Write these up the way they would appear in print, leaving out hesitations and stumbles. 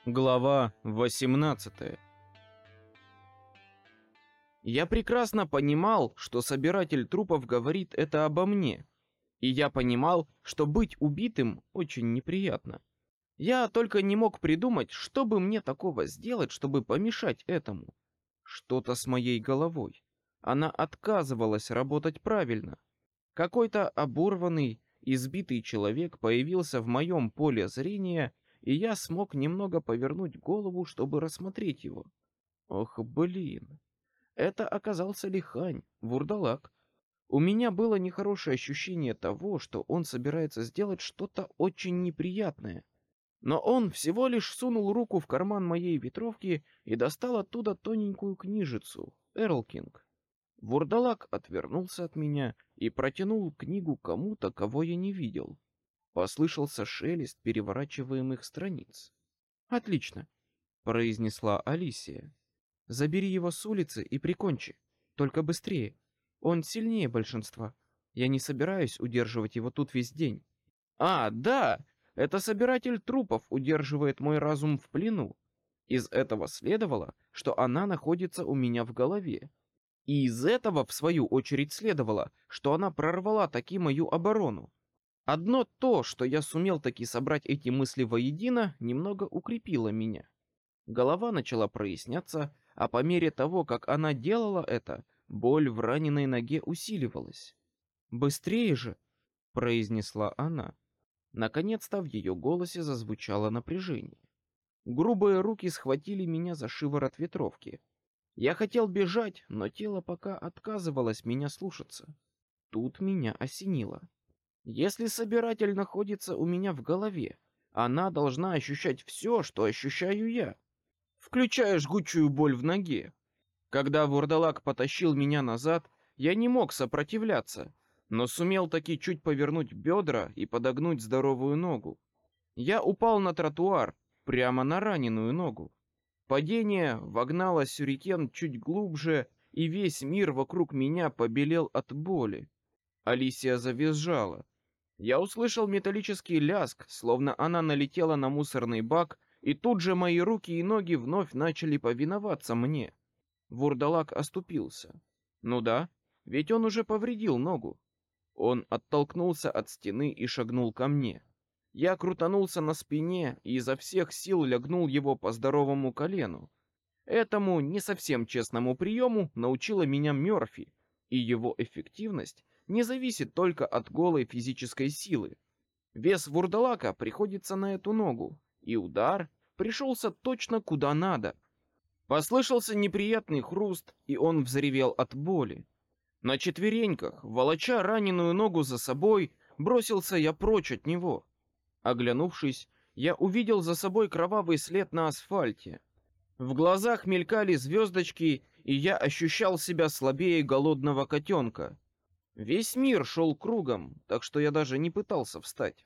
Глава 18. Я прекрасно понимал, что собиратель трупов говорит это обо мне, и я понимал, что быть убитым очень неприятно. Я только не мог придумать, что бы мне такого сделать, чтобы помешать этому. Что-то с моей головой. Она отказывалась работать правильно. Какой-то оборванный, избитый человек появился в моем поле зрения, и я смог немного повернуть голову, чтобы рассмотреть его. Ох, блин. Это оказался Лихань, вурдалак. У меня было нехорошее ощущение того, что он собирается сделать что-то очень неприятное. Но он всего лишь сунул руку в карман моей ветровки и достал оттуда тоненькую книжицу «Эрлкинг». Вурдалак отвернулся от меня и протянул книгу кому-то, кого я не видел. Послышался шелест переворачиваемых страниц. «Отлично», — произнесла Алисия. «Забери его с улицы и прикончи. Только быстрее. Он сильнее большинства. Я не собираюсь удерживать его тут весь день». «А, да! Это собиратель трупов удерживает мой разум в плену. Из этого следовало, что она находится у меня в голове. И из этого, в свою очередь, следовало, что она прорвала таки мою оборону. Одно то, что я сумел таки собрать эти мысли воедино, немного укрепило меня. Голова начала проясняться, а по мере того, как она делала это, боль в раненой ноге усиливалась. «Быстрее же!» — произнесла она. Наконец-то в ее голосе зазвучало напряжение. Грубые руки схватили меня за шиворот ветровки. Я хотел бежать, но тело пока отказывалось меня слушаться. Тут меня осенило. Если собиратель находится у меня в голове, она должна ощущать все, что ощущаю я, включая жгучую боль в ноге. Когда вурдалак потащил меня назад, я не мог сопротивляться, но сумел таки чуть повернуть бедра и подогнуть здоровую ногу. Я упал на тротуар, прямо на раненую ногу. Падение вогнало сюрикен чуть глубже, и весь мир вокруг меня побелел от боли. Алисия завизжала. Я услышал металлический лязг, словно она налетела на мусорный бак, и тут же мои руки и ноги вновь начали повиноваться мне. Вурдалак оступился. Ну да, ведь он уже повредил ногу. Он оттолкнулся от стены и шагнул ко мне. Я крутанулся на спине и изо всех сил лягнул его по здоровому колену. Этому не совсем честному приему научила меня Мёрфи, и его эффективность не зависит только от голой физической силы. Вес вурдалака приходится на эту ногу, и удар пришелся точно куда надо. Послышался неприятный хруст, и он взревел от боли. На четвереньках, волоча раненую ногу за собой, бросился я прочь от него. Оглянувшись, я увидел за собой кровавый след на асфальте. В глазах мелькали звездочки, и я ощущал себя слабее голодного котенка. Весь мир шел кругом, так что я даже не пытался встать.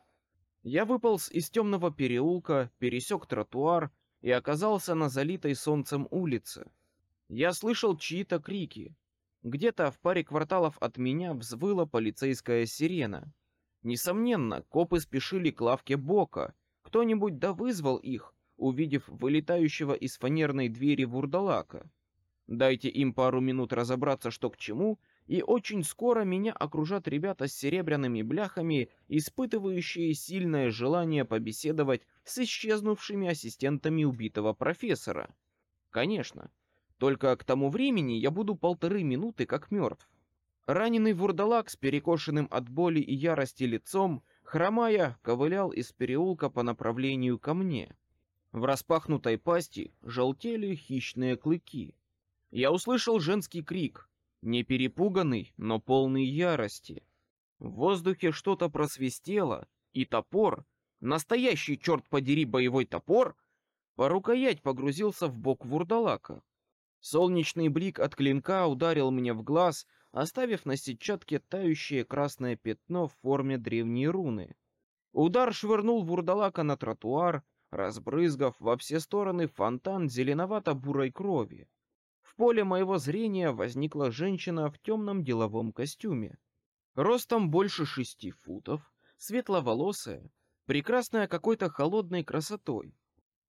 Я выполз из темного переулка, пересек тротуар и оказался на залитой солнцем улице. Я слышал чьи-то крики. Где-то в паре кварталов от меня взвыла полицейская сирена. Несомненно, копы спешили к лавке Бока. Кто-нибудь да вызвал их, увидев вылетающего из фанерной двери вурдалака. Дайте им пару минут разобраться, что к чему, и очень скоро меня окружат ребята с серебряными бляхами, испытывающие сильное желание побеседовать с исчезнувшими ассистентами убитого профессора. Конечно, только к тому времени я буду 1,5 минуты как мертв. Раненый вурдалак с перекошенным от боли и ярости лицом, хромая, ковылял из переулка по направлению ко мне. В распахнутой пасти желтели хищные клыки. Я услышал женский крик, не перепуганный, но полный ярости. В воздухе что-то просвистело, и топор, настоящий, черт подери, боевой топор, по рукоять погрузился в бок вурдалака. Солнечный блик от клинка ударил мне в глаз, оставив на сетчатке тающее красное пятно в форме древней руны. Удар швырнул вурдалака на тротуар, разбрызгав во все стороны фонтан зеленовато-бурой крови. В поле моего зрения возникла женщина в темном деловом костюме. Ростом больше 6 футов, светловолосая, прекрасная какой-то холодной красотой.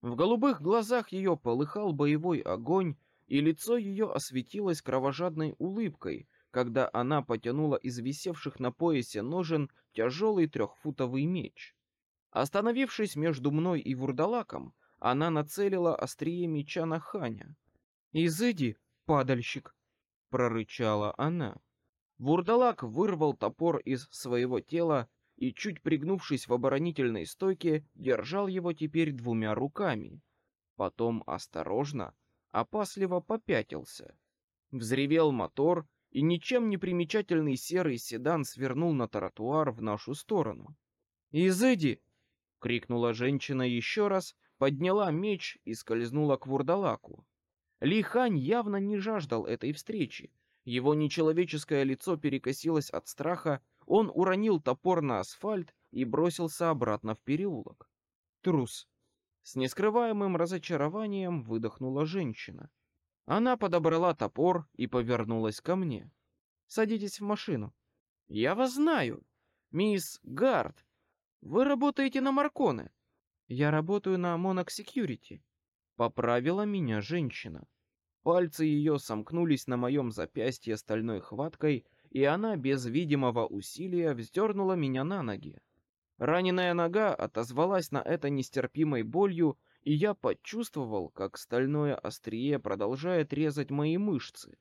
В голубых глазах ее полыхал боевой огонь, и лицо ее осветилось кровожадной улыбкой, когда она потянула из висевших на поясе ножен тяжелый трехфутовый меч. Остановившись между мной и вурдалаком, она нацелила острие меча на Ханя. «Изыди, падальщик!» — прорычала она. Вурдалак вырвал топор из своего тела и, чуть пригнувшись в оборонительной стойке, держал его теперь двумя руками. Потом осторожно, опасливо попятился. Взревел мотор, и ничем не примечательный серый седан свернул на тротуар в нашу сторону. «Изыди!» — крикнула женщина еще раз, подняла меч и скользнула к вурдалаку. Ли Хань явно не жаждал этой встречи. Его нечеловеческое лицо перекосилось от страха, он уронил топор на асфальт и бросился обратно в переулок. Трус. С нескрываемым разочарованием выдохнула женщина. Она подобрала топор и повернулась ко мне. «Садитесь в машину». «Я вас знаю. Мисс Гард, вы работаете на Марконе». «Я работаю на Monarch Security», — поправила меня женщина. Пальцы ее сомкнулись на моем запястье стальной хваткой, и она без видимого усилия вздернула меня на ноги. Раненая нога отозвалась на это нестерпимой болью, и я почувствовал, как стальное острие продолжает резать мои мышцы.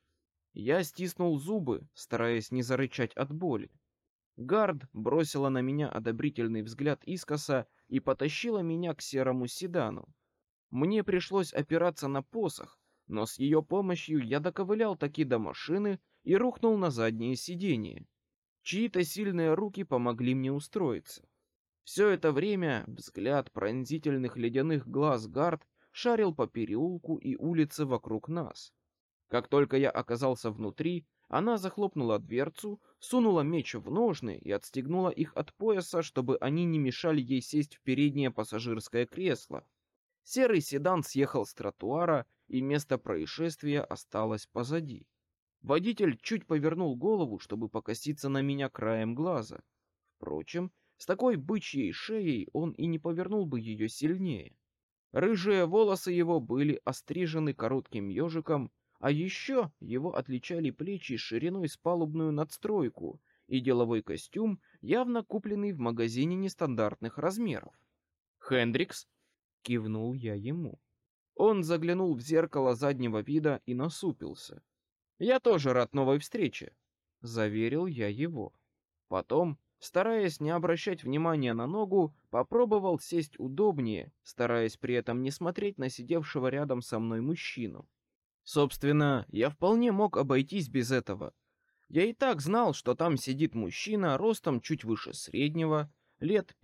Я стиснул зубы, стараясь не зарычать от боли. Гард бросила на меня одобрительный взгляд искоса и потащила меня к серому седану. Мне пришлось опираться на посох, но с ее помощью я доковылял таки до машины и рухнул на заднее сиденье. Чьи-то сильные руки помогли мне устроиться. Все это время взгляд пронзительных ледяных глаз Гард шарил по переулку и улице вокруг нас. Как только я оказался внутри, она захлопнула дверцу, сунула меч в ножны и отстегнула их от пояса, чтобы они не мешали ей сесть в переднее пассажирское кресло. Серый седан съехал с тротуара, и место происшествия осталось позади. Водитель чуть повернул голову, чтобы покоситься на меня краем глаза. Впрочем, с такой бычьей шеей он и не повернул бы ее сильнее. Рыжие волосы его были острижены коротким ежиком, а еще его отличали плечи шириной с палубную надстройку и деловой костюм, явно купленный в магазине нестандартных размеров. «Хендрикс?» — кивнул я ему. Он заглянул в зеркало заднего вида и насупился. «Я тоже рад новой встрече», — заверил я его. Потом, стараясь не обращать внимания на ногу, попробовал сесть удобнее, стараясь при этом не смотреть на сидевшего рядом со мной мужчину. Собственно, я вполне мог обойтись без этого. Я и так знал, что там сидит мужчина ростом чуть выше среднего, лет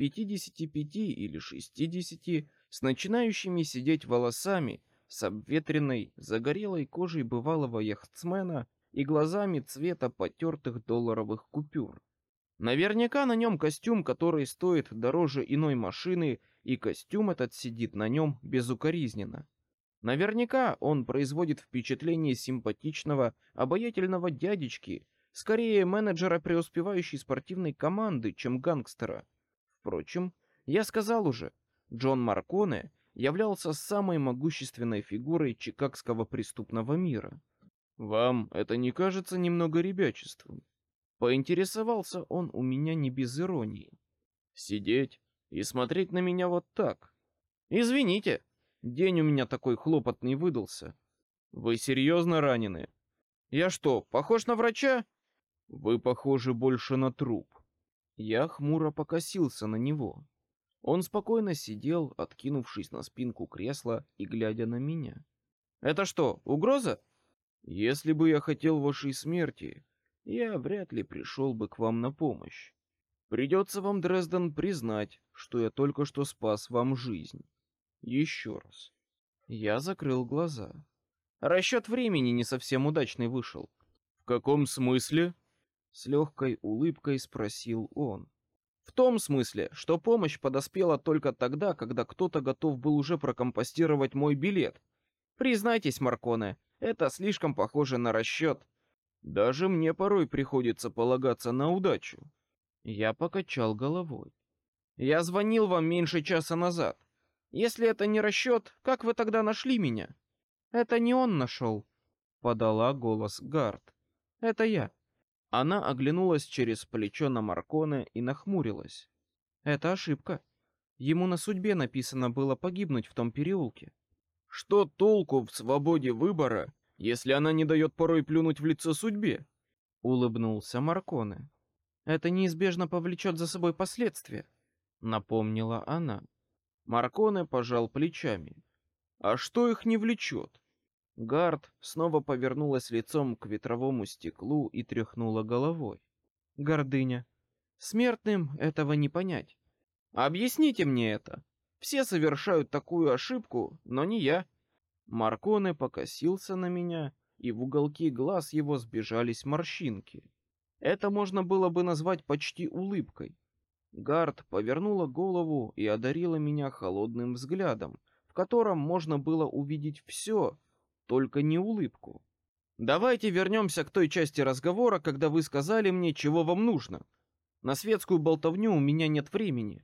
55 или 60, с начинающими сидеть волосами, с обветренной, загорелой кожей бывалого яхтсмена и глазами цвета потертых долларовых купюр. Наверняка на нем костюм, который стоит дороже иной машины, и костюм этот сидит на нем безукоризненно. Наверняка он производит впечатление симпатичного, обаятельного дядечки, скорее менеджера преуспевающей спортивной команды, чем гангстера. Впрочем, я сказал уже, Джон Марконе являлся самой могущественной фигурой чикагского преступного мира. «Вам это не кажется немного ребячеством?» Поинтересовался он у меня не без иронии. «Сидеть и смотреть на меня вот так. Извините, день у меня такой хлопотный выдался. Вы серьезно ранены? Я что, похож на врача?» «Вы похожи больше на труп». Я хмуро покосился на него. Он спокойно сидел, откинувшись на спинку кресла и глядя на меня. «Это что, угроза?» «Если бы я хотел вашей смерти, я вряд ли пришел бы к вам на помощь. Придется вам, Дрезден, признать, что я только что спас вам жизнь. Еще раз». Я закрыл глаза. Расчет времени не совсем удачный вышел. «В каком смысле?» С легкой улыбкой спросил он. «В том смысле, что помощь подоспела только тогда, когда кто-то готов был уже прокомпостировать мой билет. Признайтесь, Марконе, это слишком похоже на расчет. Даже мне порой приходится полагаться на удачу». Я покачал головой. «Я звонил вам меньше часа назад. Если это не расчет, как вы тогда нашли меня? Это не он нашел, подала голос Гард. Это я. Она оглянулась через плечо на Марконе и нахмурилась. Это ошибка. Ему на судьбе написано было погибнуть в том переулке. Что толку в свободе выбора, если она не дает порой плюнуть в лицо судьбе? Улыбнулся Марконе. Это неизбежно повлечет за собой последствия, напомнила она. Марконе пожал плечами. А что их не влечет? Гард снова повернулась лицом к ветровому стеклу и тряхнула головой. Гордыня. Смертным этого не понять. Объясните мне это. Все совершают такую ошибку, но не я. Марконе покосился на меня, и в уголки глаз его сбежались морщинки. Это можно было бы назвать почти улыбкой. Гард повернула голову и одарила меня холодным взглядом, в котором можно было увидеть все, только не улыбку. Давайте вернемся к той части разговора, когда вы сказали мне, чего вам нужно. На светскую болтовню у меня нет времени.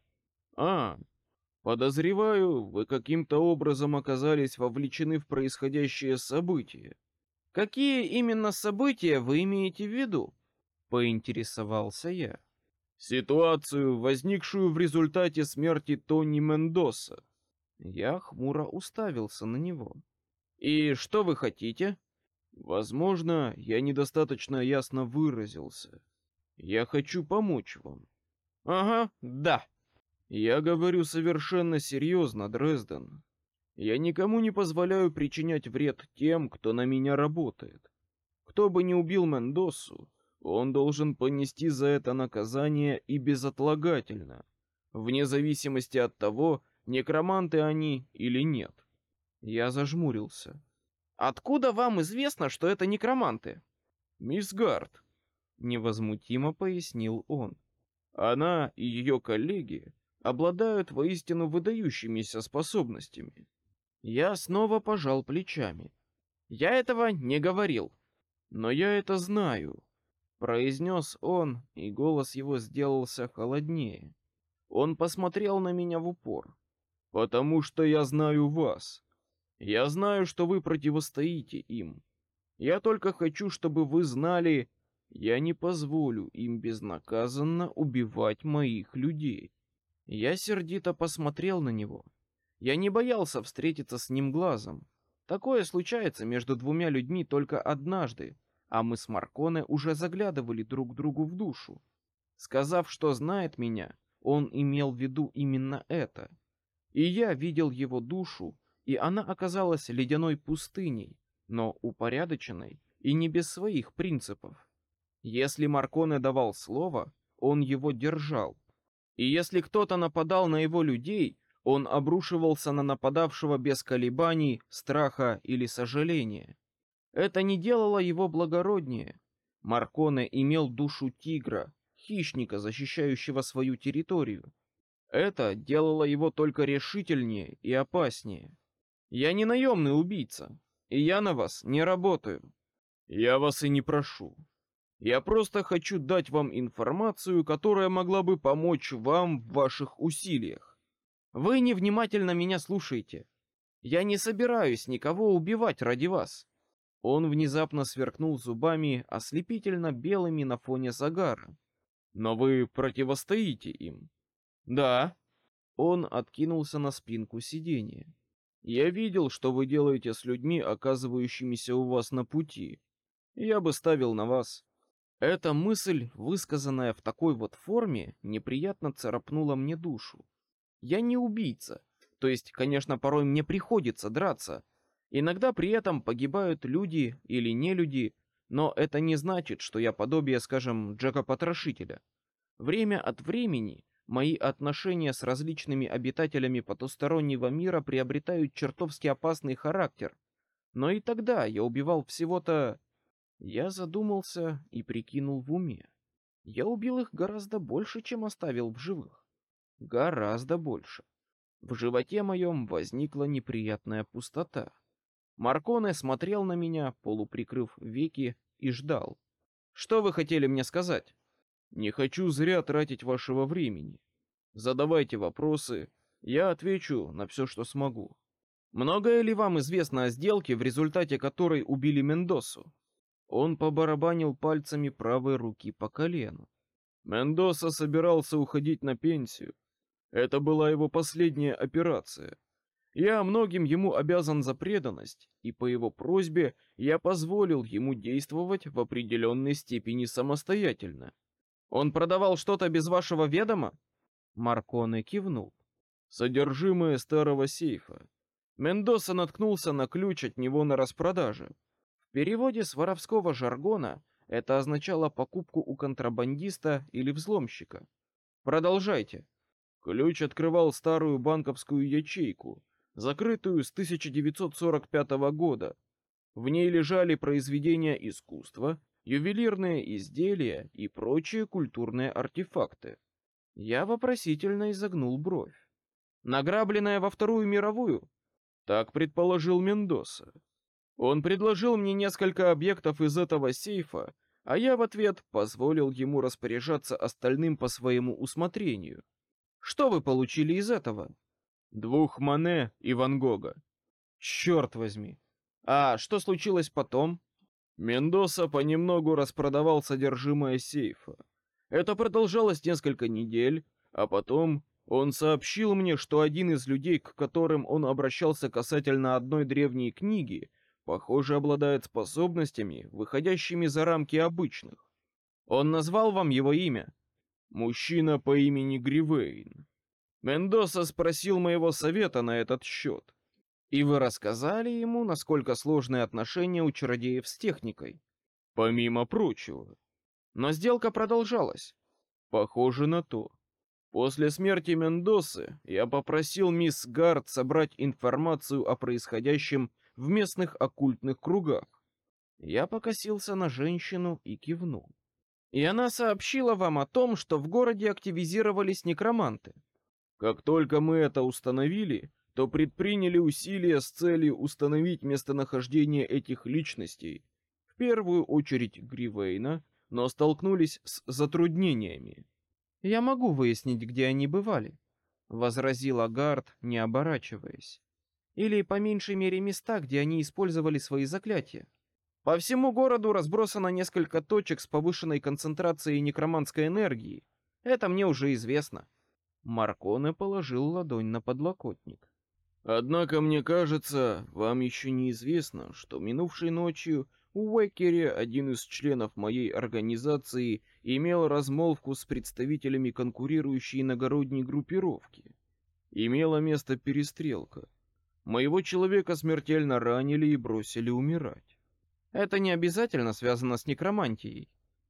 Подозреваю, вы каким-то образом оказались вовлечены в происходящее событие. Какие именно события вы имеете в виду? Поинтересовался я. Ситуацию, возникшую в результате смерти Тони Мендоса. Я хмуро уставился на него. И что вы хотите? Возможно, я недостаточно ясно выразился. Я хочу помочь вам. Ага, да. Я говорю совершенно серьезно, Дрезден. Я никому не позволяю причинять вред тем, кто на меня работает. Кто бы ни убил Мендосу, он должен понести за это наказание и безотлагательно, вне зависимости от того, некроманты они или нет. Я зажмурился. Откуда вам известно, что это некроманты? Мисс Гард, невозмутимо пояснил он. Она и ее коллеги обладают воистину выдающимися способностями. Я снова пожал плечами. Я этого не говорил, но я это знаю, произнес он, и голос его сделался холоднее. Он посмотрел на меня в упор. Потому что я знаю вас. Я знаю, что вы противостоите им. Я только хочу, чтобы вы знали, я не позволю им безнаказанно убивать моих людей. Я сердито посмотрел на него. Я не боялся встретиться с ним глазом. Такое случается между двумя людьми только однажды, а мы с Марконе уже заглядывали друг другу в душу. Сказав, что знает меня, он имел в виду именно это. И я видел его душу, и она оказалась ледяной пустыней, но упорядоченной и не без своих принципов. Если Марконе давал слово, он его держал. И если кто-то нападал на его людей, он обрушивался на нападавшего без колебаний, страха или сожаления. Это не делало его благороднее. Марконе имел душу тигра, хищника, защищающего свою территорию. Это делало его только решительнее и опаснее. Я не наемный убийца, и я на вас не работаю. Я вас и не прошу. Я просто хочу дать вам информацию, которая могла бы помочь вам в ваших усилиях. Вы невнимательно меня слушаете. Я не собираюсь никого убивать ради вас. Он внезапно сверкнул зубами, ослепительно белыми на фоне загара. Но вы противостоите им. Да. Он откинулся на спинку сиденья. Я видел, что вы делаете с людьми, оказывающимися у вас на пути. Я бы ставил на вас. Эта мысль, высказанная в такой вот форме, неприятно царапнула мне душу. Я не убийца, то есть, конечно, порой мне приходится драться. Иногда при этом погибают люди или не люди, но это не значит, что я подобие, скажем, Джека-потрошителя. Время от времени мои отношения с различными обитателями потустороннего мира приобретают чертовски опасный характер. Но и тогда я убивал всего-то... Я задумался и прикинул в уме. Я убил их гораздо больше, чем оставил в живых. Гораздо больше. В животе моем возникла неприятная пустота. Марконе смотрел на меня, полуприкрыв веки, и ждал. Что вы хотели мне сказать? Не хочу зря тратить вашего времени. Задавайте вопросы, Я отвечу на все, что смогу. Многое ли вам известно о сделке, в результате которой убили Мендосу? Он побарабанил пальцами правой руки по колену. Мендоса собирался уходить на пенсию. Это была его последняя операция. Я многим ему обязан за преданность, и по его просьбе я позволил ему действовать в определенной степени самостоятельно. Он продавал что-то без вашего ведома? Марконе кивнул. Содержимое старого сейфа. Мендоса наткнулся на ключ от него на распродаже. В переводе с воровского жаргона это означало покупку у контрабандиста или взломщика. Продолжайте. Ключ открывал старую банковскую ячейку, закрытую с 1945 года. В ней лежали произведения искусства, ювелирные изделия и прочие культурные артефакты. Я вопросительно изогнул бровь. Награбленное во Вторую мировую? Так предположил Мендоса. Он предложил мне несколько объектов из этого сейфа, а я в ответ позволил ему распоряжаться остальным по своему усмотрению. Что вы получили из этого? 2 Мане и Ван Гога. Черт возьми. А что случилось потом? Мендоса понемногу распродавал содержимое сейфа. Это продолжалось несколько недель, а потом он сообщил мне, что один из людей, к которым он обращался касательно одной древней книги, похоже, обладает способностями, выходящими за рамки обычных. Он назвал вам его имя? Мужчина по имени Гривейн. Мендоса спросил моего совета на этот счет. И вы рассказали ему, насколько сложные отношения у чародеев с техникой? Помимо прочего. Но сделка продолжалась. Похоже на то. После смерти Мендосы я попросил мисс Гард собрать информацию о происходящем в местных оккультных кругах. Я покосился на женщину и кивнул. И она сообщила вам о том, что в городе активизировались некроманты. Как только мы это установили, то предприняли усилия с целью установить местонахождение этих личностей, в первую очередь Гривейна, но столкнулись с затруднениями. «Я могу выяснить, где они бывали», — возразила Гард, не оборачиваясь. «Или, по меньшей мере, места, где они использовали свои заклятия. По всему городу разбросано несколько точек с повышенной концентрацией некроманской энергии. Это мне уже известно». Марконе положил ладонь на подлокотник. «Однако, мне кажется, вам еще неизвестно, что минувшей ночью у Уэкере один из членов моей организации имел размолвку с представителями конкурирующей иногородней группировки. Имела место перестрелка. Моего человека смертельно ранили и бросили умирать. Это не обязательно связано с некромантией.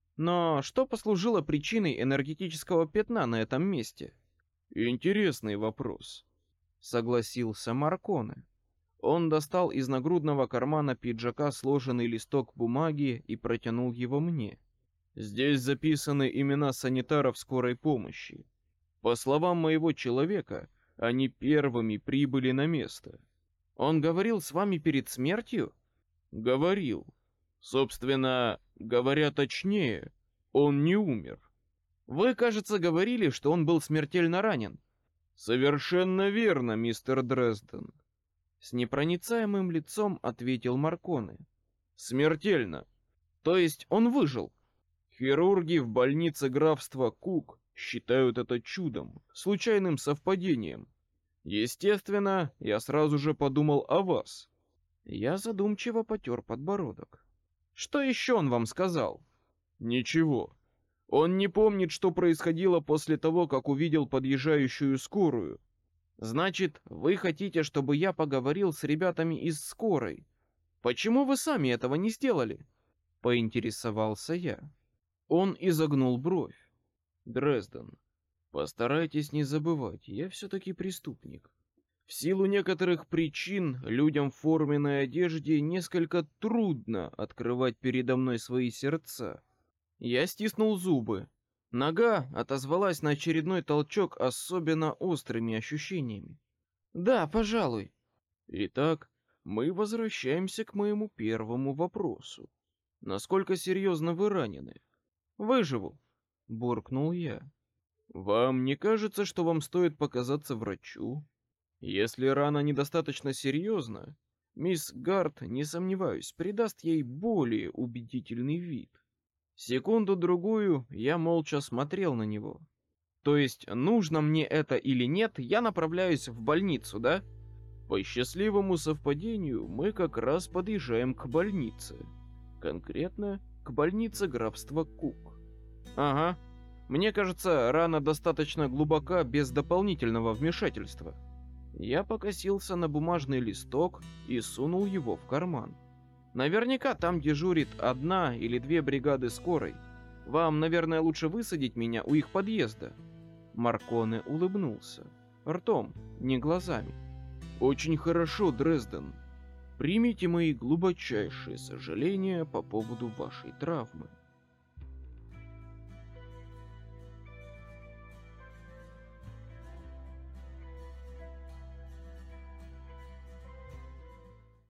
Но что послужило причиной энергетического пятна на этом месте?» «Интересный вопрос», — согласился Марконе. Он достал из нагрудного кармана пиджака сложенный листок бумаги и протянул его мне. «Здесь записаны имена санитаров скорой помощи. По словам моего человека, они первыми прибыли на место». «Он говорил с вами перед смертью?» «Говорил. Собственно, говоря точнее, он не умер». «Вы, кажется, говорили, что он был смертельно ранен». «Совершенно верно, мистер Дрезден», — с непроницаемым лицом ответил Марконе. «Смертельно. То есть он выжил?» «Хирурги в больнице графства Кук считают это чудом, случайным совпадением. Естественно, я сразу же подумал о вас». Я задумчиво потер подбородок. «Что еще он вам сказал?» «Ничего. Он не помнит, что происходило после того, как увидел подъезжающую скорую». «Значит, вы хотите, чтобы я поговорил с ребятами из скорой? Почему вы сами этого не сделали?» Поинтересовался я. Он изогнул бровь. «Дрезден, постарайтесь не забывать, я все-таки преступник. В силу некоторых причин людям в форменной одежде несколько трудно открывать передо мной свои сердца». Я стиснул зубы. Нога отозвалась на очередной толчок особенно острыми ощущениями. «Да, пожалуй». «Итак, мы возвращаемся к моему первому вопросу. Насколько серьезно вы ранены?» «Выживу», — буркнул я. Вам не кажется, что вам стоит показаться врачу? Если рана недостаточно серьезна, мисс Гарт, не сомневаюсь, придаст ей более убедительный вид. Секунду-другую я молча смотрел на него. То есть, нужно мне это или нет, я направляюсь в больницу, да? По счастливому совпадению, мы как раз подъезжаем к больнице. Конкретно, к больнице графства Кук. Ага. Мне кажется, рана достаточно глубока без дополнительного вмешательства. Я покосился на бумажный листок и сунул его в карман. Наверняка там дежурит 1 или 2 бригады скорой. Вам, наверное, лучше высадить меня у их подъезда. Марконе улыбнулся. Ртом, не глазами. Очень хорошо, Дрезден. Примите мои глубочайшие сожаления по поводу вашей травмы.